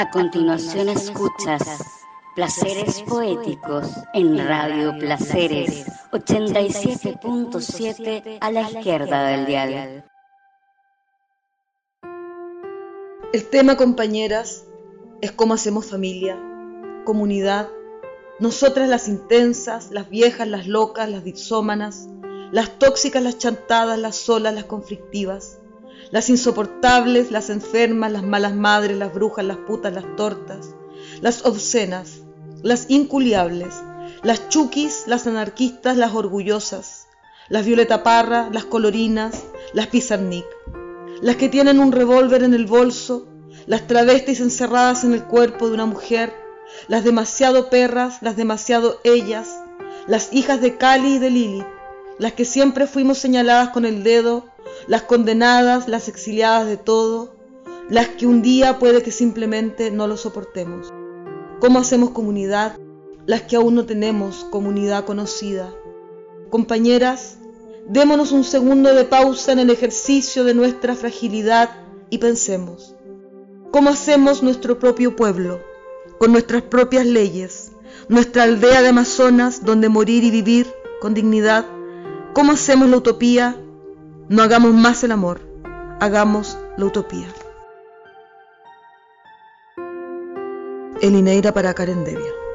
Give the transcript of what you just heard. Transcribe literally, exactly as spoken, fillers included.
A continuación escuchas Placeres Poéticos en Radio Placeres ochenta y siete punto siete a la izquierda del dial. El tema, compañeras, es cómo hacemos familia, comunidad, nosotras las intensas, las viejas, las locas, las dipsómanas, las tóxicas, las chantadas, las solas, las conflictivas, las insoportables, las enfermas, las malas madres, las brujas, las putas, las tortas, las obscenas, las inculiables, las chuquis, las anarquistas, las orgullosas, las Violeta Parra, las colorinas, las pizarnik, las que tienen un revólver en el bolso, las travestis encerradas en el cuerpo de una mujer, las demasiado perras, las demasiado ellas, las hijas de Cali y de Lilith, las que siempre fuimos señaladas con el dedo, las condenadas, las exiliadas de todo, las que un día puede que simplemente no lo soportemos. ¿Cómo hacemos comunidad? Las que aún no tenemos comunidad conocida. Compañeras, démonos un segundo de pausa en el ejercicio de nuestra fragilidad y pensemos. ¿Cómo hacemos nuestro propio pueblo, con nuestras propias leyes, nuestra aldea de Amazonas donde morir y vivir con dignidad? ¿Cómo hacemos la utopía? No hagamos más el amor, hagamos la utopía. Elineira para Karen Devia.